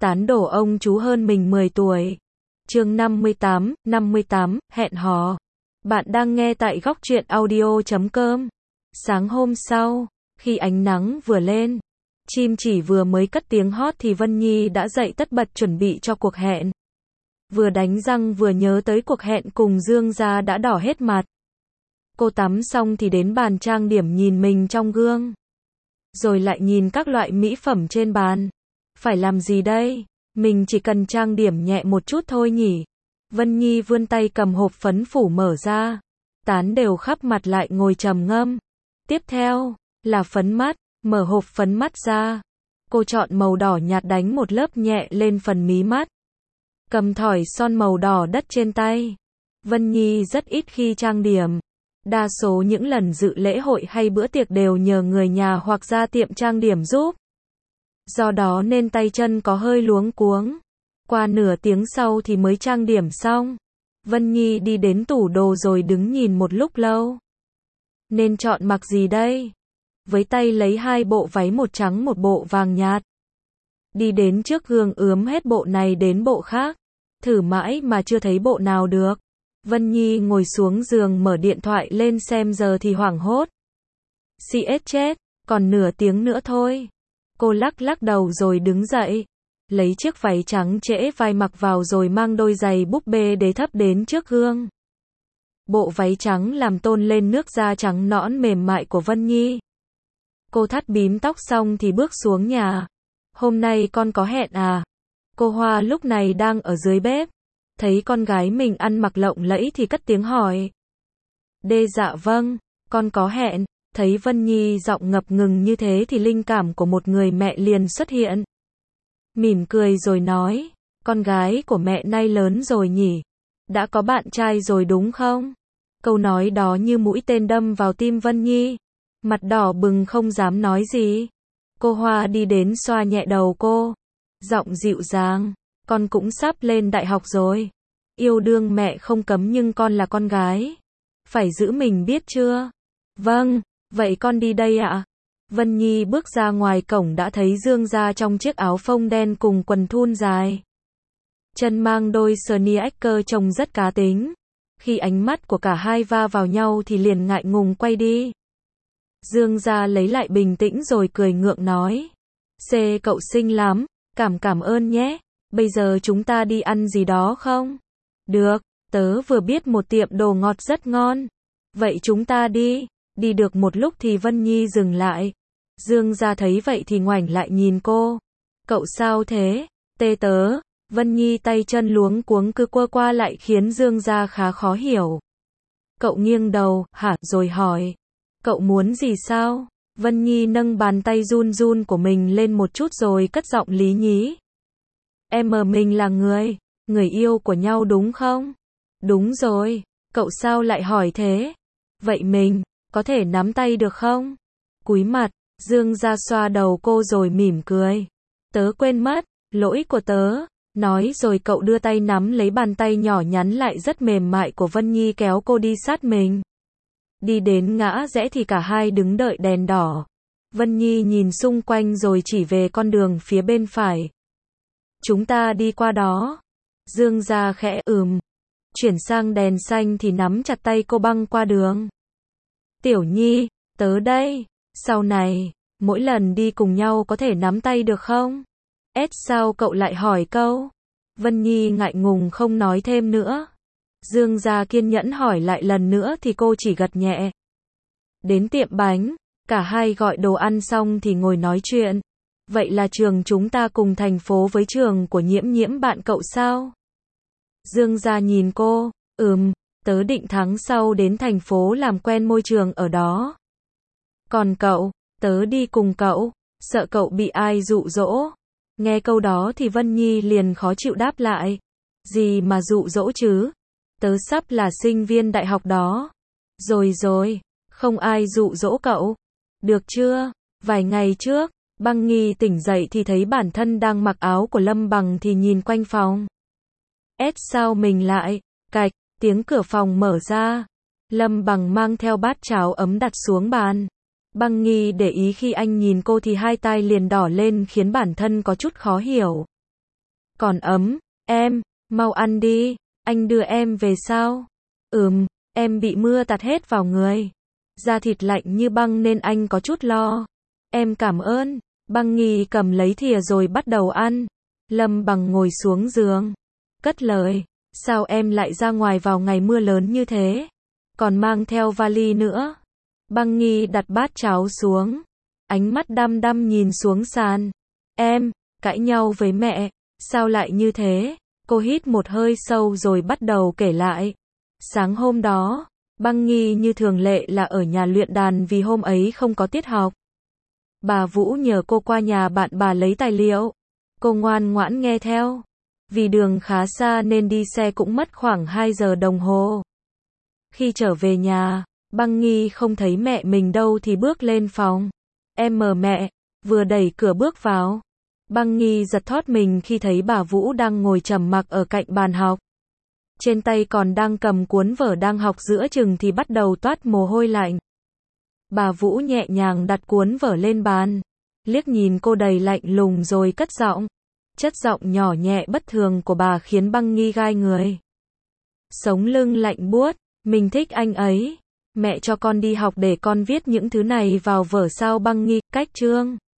tán đổ ông chú hơn mình 10 tuổi. Chương 58, hẹn hò. Bạn đang nghe tại góc truyện audio.com. Sáng hôm sau, khi ánh nắng vừa lên, chim chỉ vừa mới cất tiếng hót thì Vân Nhi đã dậy tất bật chuẩn bị cho cuộc hẹn. Vừa đánh răng vừa nhớ tới cuộc hẹn cùng Dương Gia đã đỏ hết mặt. Cô tắm xong thì đến bàn trang điểm nhìn mình trong gương. Rồi lại nhìn các loại mỹ phẩm trên bàn. Phải làm gì đây? Mình chỉ cần trang điểm nhẹ một chút thôi nhỉ? Vân Nhi vươn tay cầm hộp phấn phủ mở ra. Tán đều khắp mặt lại ngồi trầm ngâm. Tiếp theo, là phấn mắt. Mở hộp phấn mắt ra. Cô chọn màu đỏ nhạt đánh một lớp nhẹ lên phần mí mắt. Cầm thỏi son màu đỏ đất trên tay. Vân Nhi rất ít khi trang điểm. Đa số những lần dự lễ hội hay bữa tiệc đều nhờ người nhà hoặc ra tiệm trang điểm giúp. Do đó nên tay chân có hơi luống cuống. Qua nửa tiếng sau thì mới trang điểm xong. Vân Nhi đi đến tủ đồ rồi đứng nhìn một lúc lâu. Nên chọn mặc gì đây? Với tay lấy hai bộ váy, một trắng một bộ vàng nhạt. Đi đến trước gương ướm hết bộ này đến bộ khác. Thử mãi mà chưa thấy bộ nào được. Vân Nhi ngồi xuống giường mở điện thoại lên xem giờ thì hoảng hốt. CS chết, còn nửa tiếng nữa thôi. Cô lắc đầu rồi đứng dậy. Lấy chiếc váy trắng trễ vai mặc vào rồi mang đôi giày búp bê đế thấp đến trước gương. Bộ váy trắng làm tôn lên nước da trắng nõn mềm mại của Vân Nhi. Cô thắt bím tóc xong thì bước xuống nhà. Hôm nay con có hẹn à? Cô Hoa lúc này đang ở dưới bếp. Thấy con gái mình ăn mặc lộng lẫy thì cất tiếng hỏi. Dạ vâng, con có hẹn. Thấy Vân Nhi giọng ngập ngừng như thế thì linh cảm của một người mẹ liền xuất hiện. Mỉm cười rồi nói, con gái của mẹ nay lớn rồi nhỉ? Đã có bạn trai rồi đúng không? Câu nói đó như mũi tên đâm vào tim Vân Nhi. Mặt đỏ bừng không dám nói gì. Cô Hoa đi đến xoa nhẹ đầu cô. Giọng dịu dàng, con cũng sắp lên đại học rồi. Yêu đương mẹ không cấm nhưng con là con gái. Phải giữ mình biết chưa? Vâng, vậy con đi đây ạ. Vân Nhi bước ra ngoài cổng đã thấy Dương Gia trong chiếc áo phông đen cùng quần thun dài. Chân mang đôi sneaker trông rất cá tính. Khi ánh mắt của cả hai va vào nhau thì liền ngại ngùng quay đi. Dương Gia lấy lại bình tĩnh rồi cười ngượng nói. Cậu xinh lắm, cảm ơn nhé. Bây giờ chúng ta đi ăn gì đó không? Được, tớ vừa biết một tiệm đồ ngọt rất ngon. Vậy chúng ta đi. Đi được một lúc thì Vân Nhi dừng lại. Dương Gia thấy vậy thì ngoảnh lại nhìn cô. Cậu sao thế? Tớ. Vân Nhi tay chân luống cuống cứ quơ qua lại khiến Dương Gia khá khó hiểu. Cậu nghiêng đầu, hả, rồi hỏi. Cậu muốn gì sao? Vân Nhi nâng bàn tay run của mình lên một chút rồi cất giọng lý nhí. Mình là người yêu của nhau đúng không? Đúng rồi, cậu sao lại hỏi thế? Vậy mình có thể nắm tay được không? Cúi mặt, Dương Gia xoa đầu cô rồi mỉm cười. Tớ quên mất, lỗi của tớ. Nói rồi cậu đưa tay nắm lấy bàn tay nhỏ nhắn lại rất mềm mại của Vân Nhi kéo cô đi sát mình. Đi đến ngã rẽ thì cả hai đứng đợi đèn đỏ. Vân Nhi nhìn xung quanh rồi chỉ về con đường phía bên phải. Chúng ta đi qua đó. Dương Gia khẽ chuyển sang đèn xanh thì nắm chặt tay cô băng qua đường. Tiểu Nhi, tớ đây. Sau này, mỗi lần đi cùng nhau có thể nắm tay được không? Sao cậu lại hỏi câu? Vân Nhi ngại ngùng không nói thêm nữa. Dương Gia kiên nhẫn hỏi lại lần nữa thì cô chỉ gật nhẹ. Đến tiệm bánh, cả hai gọi đồ ăn xong thì ngồi nói chuyện. Vậy là trường chúng ta cùng thành phố với trường của Nhiễm bạn cậu sao? Dương Gia nhìn cô, tớ định tháng sau đến thành phố làm quen môi trường ở đó. Còn cậu, tớ đi cùng cậu, sợ cậu bị ai dụ dỗ. Nghe câu đó thì Vân Nhi liền khó chịu đáp lại. Gì mà dụ dỗ chứ? Tớ sắp là sinh viên đại học đó. Rồi, không ai dụ dỗ cậu. Được chưa? Vài ngày trước, Băng Nghi tỉnh dậy thì thấy bản thân đang mặc áo của Lâm Bằng thì nhìn quanh phòng. Sao mình lại? Cạch, tiếng cửa phòng mở ra. Lâm Bằng mang theo bát cháo ấm đặt xuống bàn. Băng Nghi để ý khi anh nhìn cô thì hai tai liền đỏ lên khiến bản thân có chút khó hiểu. Còn ấm, mau ăn đi, anh đưa em về sao? Em bị mưa tạt hết vào người. Da thịt lạnh như băng nên anh có chút lo. Em cảm ơn. Băng Nghi cầm lấy thìa rồi bắt đầu ăn. Lâm Bằng ngồi xuống giường, cất lời, sao em lại ra ngoài vào ngày mưa lớn như thế? Còn mang theo vali nữa. Băng Nghi đặt bát cháo xuống, ánh mắt đăm đăm nhìn xuống sàn. Em cãi nhau với mẹ, sao lại như thế? Cô hít một hơi sâu rồi bắt đầu kể lại. Sáng hôm đó, Băng Nghi như thường lệ là ở nhà luyện đàn vì hôm ấy không có tiết học. Bà Vũ nhờ cô qua nhà bạn bà lấy tài liệu. Cô ngoan ngoãn nghe theo. Vì đường khá xa nên đi xe cũng mất khoảng 2 giờ đồng hồ. Khi trở về nhà, Băng Nghi không thấy mẹ mình đâu thì bước lên phòng. Em mời mẹ, vừa đẩy cửa bước vào. Băng Nghi giật thót mình khi thấy bà Vũ đang ngồi trầm mặc ở cạnh bàn học. Trên tay còn đang cầm cuốn vở đang học giữa chừng thì bắt đầu toát mồ hôi lạnh. Bà Vũ nhẹ nhàng đặt cuốn vở lên bàn, liếc nhìn cô đầy lạnh lùng rồi cất giọng. Chất giọng nhỏ nhẹ bất thường của bà khiến Băng Nghi gai người. Sống lưng lạnh buốt, mình thích anh ấy. Mẹ cho con đi học để con viết những thứ này vào vở sao? Băng Nghi, cách chương